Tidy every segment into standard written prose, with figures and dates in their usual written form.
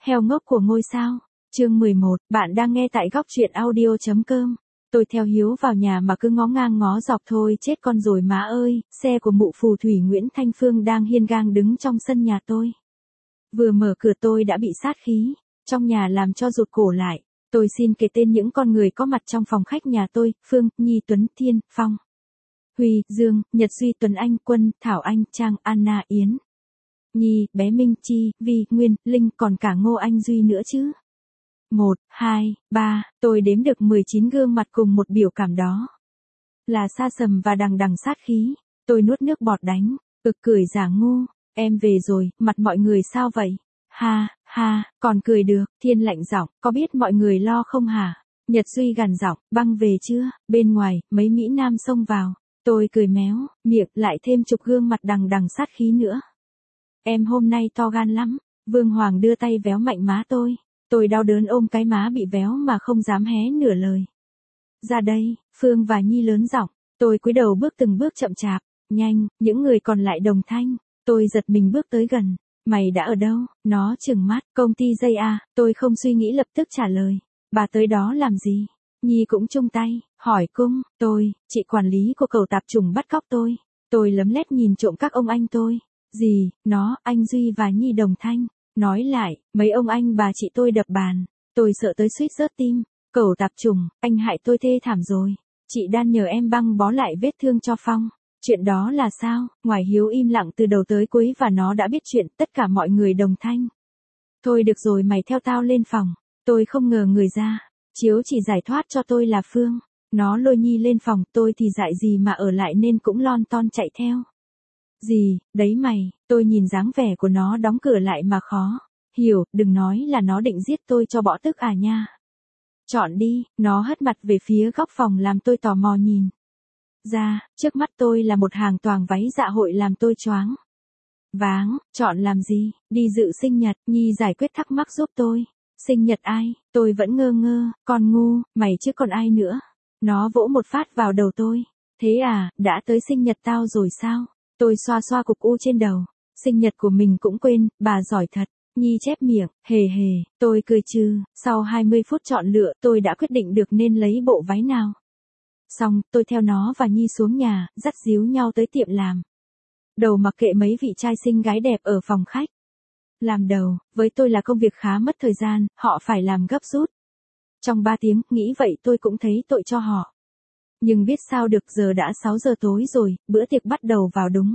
Heo ngốc của ngôi sao. Chương 11, bạn đang nghe tại góc truyện audio.com. Tôi theo Hiếu vào nhà mà cứ ngó ngang ngó dọc thôi, chết con rồi má ơi. Xe của mụ phù thủy Nguyễn Thanh Phương đang hiên ngang đứng trong sân nhà tôi. Vừa mở cửa tôi đã bị sát khí trong nhà làm cho rụt cổ lại. Tôi xin kể tên những con người có mặt trong phòng khách nhà tôi: Phương, Nhi, Tuấn, Thiên, Phong, Huy, Dương, Nhật, Duy, Tuấn Anh, Quân, Thảo Anh, Trang, Anna, Yến, Nhi, bé Minh, Chi, Vi, Nguyên, Linh, còn cả Ngô Anh Duy nữa chứ. 1, 2, 3, tôi đếm được 19 gương mặt cùng một biểu cảm đó. Là xa sầm và đằng đằng sát khí. Tôi nuốt nước bọt đánh, cười giả ngu. Em về rồi, mặt mọi người sao vậy? Ha, ha, còn cười được. Thiên lạnh giọng, có biết mọi người lo không hả? Nhật Duy gằn giọng, băng về chưa? Bên ngoài, mấy Mỹ Nam xông vào. Tôi cười méo, miệng lại thêm chục gương mặt đằng đằng sát khí nữa. Em hôm nay to gan lắm. Vương Hoàng đưa tay véo mạnh má tôi. Tôi đau đớn ôm cái má bị véo mà không dám hé nửa lời. Ra đây, Phương và Nhi lớn giọng. Tôi cúi đầu bước từng bước chậm chạp. Nhanh, những người còn lại đồng thanh. Tôi giật mình bước tới gần. Mày đã ở đâu? Nó trừng mắt. Công ty dây à? Tôi không suy nghĩ lập tức trả lời. Bà tới đó làm gì? Nhi cũng chung tay, hỏi cung. Chị quản lý của cậu tạp chủng bắt cóc tôi. Tôi lấm lét nhìn trộm các ông anh tôi. Gì? Nó, anh Duy và Nhi đồng thanh. Nói lại, mấy ông anh bà chị tôi đập bàn. Tôi sợ tới suýt rớt tim. Cẩu tạp chủng, anh hại tôi thê thảm rồi. Chị Đan nhờ em băng bó lại vết thương cho Phong. Chuyện đó là sao? Ngoài Hiếu im lặng từ đầu tới cuối và nó đã biết chuyện, tất cả mọi người đồng thanh. Thôi được rồi, mày theo tao lên phòng. Tôi không ngờ người ra. Chiếu chỉ giải thoát cho tôi là Phương. Nó lôi Nhi lên phòng, tôi thì dại gì mà ở lại nên cũng lon ton chạy theo. Gì, đấy mày, tôi nhìn dáng vẻ của nó đóng cửa lại mà khó hiểu, đừng nói là nó định giết tôi cho bỏ tức à nha. Chọn đi, nó hất mặt về phía góc phòng làm tôi tò mò nhìn. Ra, trước mắt tôi là một hàng toàng váy dạ hội làm tôi choáng váng. Chọn làm gì? Đi dự sinh nhật. Nhi giải quyết thắc mắc giúp tôi. Sinh nhật ai? Tôi vẫn ngơ ngơ. Con ngu, mày chứ còn ai nữa. Nó vỗ một phát vào đầu tôi. Thế à, đã tới sinh nhật tao rồi sao? Tôi xoa xoa cục u trên đầu. Sinh nhật của mình cũng quên, bà giỏi thật. Nhi chép miệng, hề hề, tôi cười trừ. Sau 20 phút chọn lựa, tôi đã quyết định được nên lấy bộ váy nào. Xong, tôi theo nó và Nhi xuống nhà, dắt díu nhau tới tiệm làm đầu mặc kệ mấy vị trai xinh gái đẹp ở phòng khách. Làm đầu, với tôi là công việc khá mất thời gian, họ phải làm gấp rút. Trong 3 tiếng, nghĩ vậy tôi cũng thấy tội cho họ. Nhưng biết sao được, giờ đã 6 giờ tối rồi, bữa tiệc bắt đầu vào đúng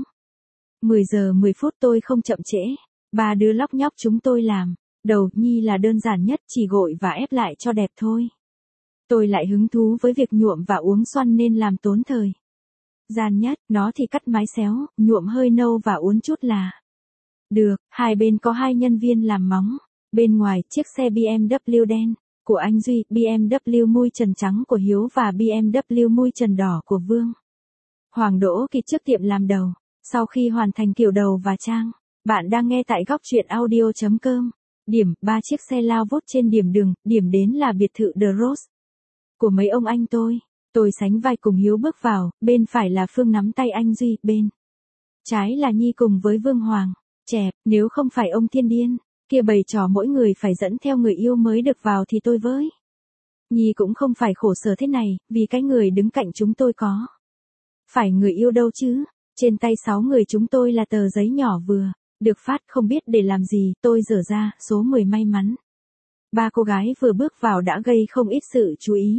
10 giờ 10 phút, tôi không chậm trễ. 3 đứa lóc nhóc chúng tôi làm. Đầu Nhi là đơn giản nhất, chỉ gội và ép lại cho đẹp thôi. Tôi lại hứng thú với việc nhuộm và uống xoăn nên làm tốn thời gian nhất. Nó thì cắt mái xéo, nhuộm hơi nâu và uốn chút là được. Hai bên có 2 nhân viên làm móng. Bên ngoài, chiếc xe BMW đen của anh Duy, BMW mui trần trắng của Hiếu và BMW mui trần đỏ của Vương Hoàng đỗ kịp trước tiệm làm đầu. Sau khi hoàn thành kiểu đầu và trang, bạn đang nghe tại góc truyện audio.com. Điểm, 3 chiếc xe lao vút trên điểm đường, điểm đến là biệt thự The Rose của mấy ông anh tôi. Tôi sánh vai cùng Hiếu bước vào, bên phải là Phương nắm tay anh Duy, bên trái là Nhi cùng với Vương Hoàng. Chẹp, nếu không phải ông thiên điên kia bày trò mỗi người phải dẫn theo người yêu mới được vào thì tôi với Nhi cũng không phải khổ sở thế này, vì cái người đứng cạnh chúng tôi có phải người yêu đâu chứ. Trên tay 6 người chúng tôi là tờ giấy nhỏ vừa được phát, không biết để làm gì. Tôi dở ra, số 10 may mắn. 3 cô gái vừa bước vào đã gây không ít sự chú ý.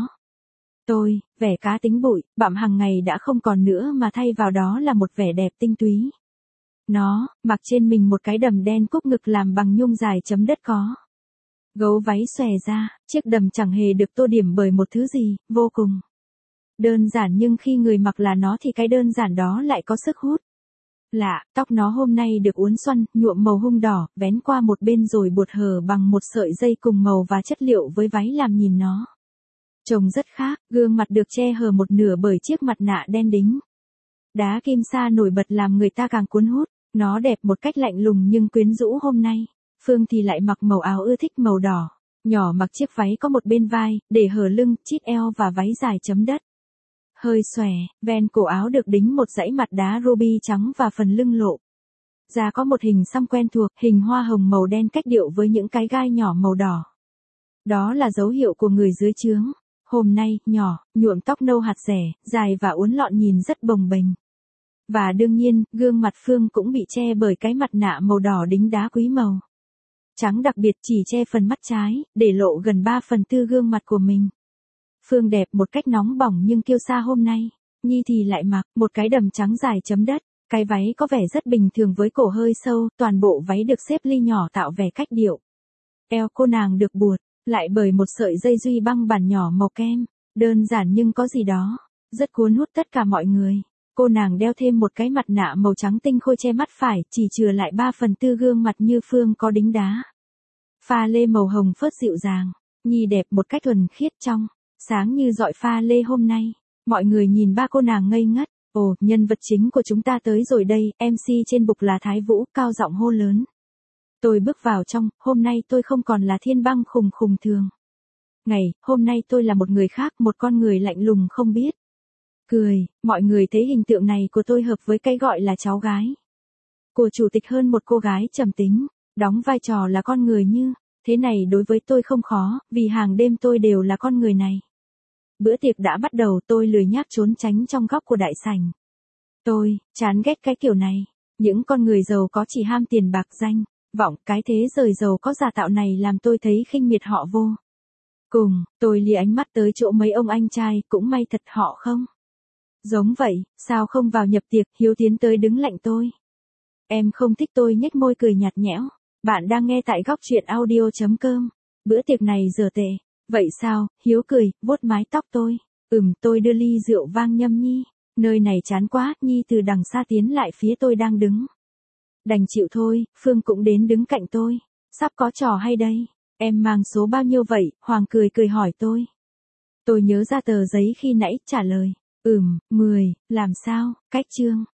Tôi, vẻ cá tính bụi, bặm hàng ngày đã không còn nữa mà thay vào đó là một vẻ đẹp tinh túy. Nó, mặc trên mình một cái đầm đen cúc ngực làm bằng nhung dài chấm đất có gấu váy xòe ra, chiếc đầm chẳng hề được tô điểm bởi một thứ gì, vô cùng đơn giản, nhưng khi người mặc là nó thì cái đơn giản đó lại có sức hút lạ. Tóc nó hôm nay được uốn xoăn, nhuộm màu hung đỏ, vén qua một bên rồi buộc hở bằng một sợi dây cùng màu và chất liệu với váy làm nhìn nó trông rất khác. Gương mặt được che hở một nửa bởi chiếc mặt nạ đen đính đá kim sa nổi bật làm người ta càng cuốn hút. Nó đẹp một cách lạnh lùng nhưng quyến rũ. Hôm nay, Phương thì lại mặc màu áo ưa thích màu đỏ, nhỏ, mặc chiếc váy có một bên vai, để hở lưng, chít eo và váy dài chấm đất hơi xòe, ven cổ áo được đính một dãy mặt đá ruby trắng và phần lưng lộ Da có một hình xăm quen thuộc, hình hoa hồng màu đen cách điệu với những cái gai nhỏ màu đỏ. Đó là dấu hiệu của người dưới trướng. Hôm nay, nhỏ, nhuộm tóc nâu hạt rẻ, dài và uốn lọn nhìn rất bồng bềnh. Và đương nhiên, gương mặt Phương cũng bị che bởi cái mặt nạ màu đỏ đính đá quý màu. Trắng đặc biệt chỉ che phần mắt trái, để lộ gần 3/4 gương mặt của mình. Phương đẹp một cách nóng bỏng nhưng kiêu sa hôm nay. Nhi thì lại mặc một cái đầm trắng dài chấm đất. Cái váy có vẻ rất bình thường với cổ hơi sâu, toàn bộ váy được xếp ly nhỏ tạo vẻ cách điệu. Eo cô nàng được buộc lại bởi một sợi dây duy băng bản nhỏ màu kem. Đơn giản nhưng có gì đó rất cuốn hút tất cả mọi người. Cô nàng đeo thêm một cái mặt nạ màu trắng tinh khôi che mắt phải, chỉ chừa lại 3/4 gương mặt như Phương có đính đá. Pha lê màu hồng phớt dịu dàng, Nhi đẹp một cách thuần khiết trong, sáng như dọi pha lê hôm nay. Mọi người nhìn ba cô nàng ngây ngất. Ồ, nhân vật chính của chúng ta tới rồi đây, MC trên bục là Thái Vũ, cao giọng hô lớn. Tôi bước vào trong, hôm nay tôi không còn là Thiên Băng khùng khùng thường. Hôm nay tôi là một người khác, một con người lạnh lùng không biết. Cười, mọi người thấy hình tượng này của tôi hợp với cái gọi là cháu gái của chủ tịch hơn một cô gái trầm tính, đóng vai trò là con người như, thế này đối với tôi không khó, vì hàng đêm tôi đều là con người này. Bữa tiệc đã bắt đầu, tôi lười nhác trốn tránh trong góc của đại sảnh. Tôi chán ghét cái kiểu này, những con người giàu có chỉ ham tiền bạc danh vọng, cái thế rời giàu có giả tạo này làm tôi thấy khinh miệt họ vô cùng. Tôi lìa ánh mắt tới chỗ mấy ông anh trai, cũng may thật họ không giống vậy, sao không vào nhập tiệc. Hiếu tiến tới đứng lạnh tôi. Em không thích. Tôi nhếch môi cười nhạt nhẽo. Bạn đang nghe tại góc truyện audio.com. Bữa tiệc này dở tệ. Vậy sao? Hiếu cười, vuốt mái tóc tôi. Tôi đưa ly rượu vang nhâm Nhi. Nơi này chán quá. Nhi từ đằng xa tiến lại phía tôi đang đứng. Đành chịu thôi. Phương cũng đến đứng cạnh tôi. Sắp có trò hay đây. Em mang số bao nhiêu vậy? Hoàng cười cười hỏi tôi. Tôi nhớ ra tờ giấy khi nãy, trả lời. 10, làm sao? Cách chương.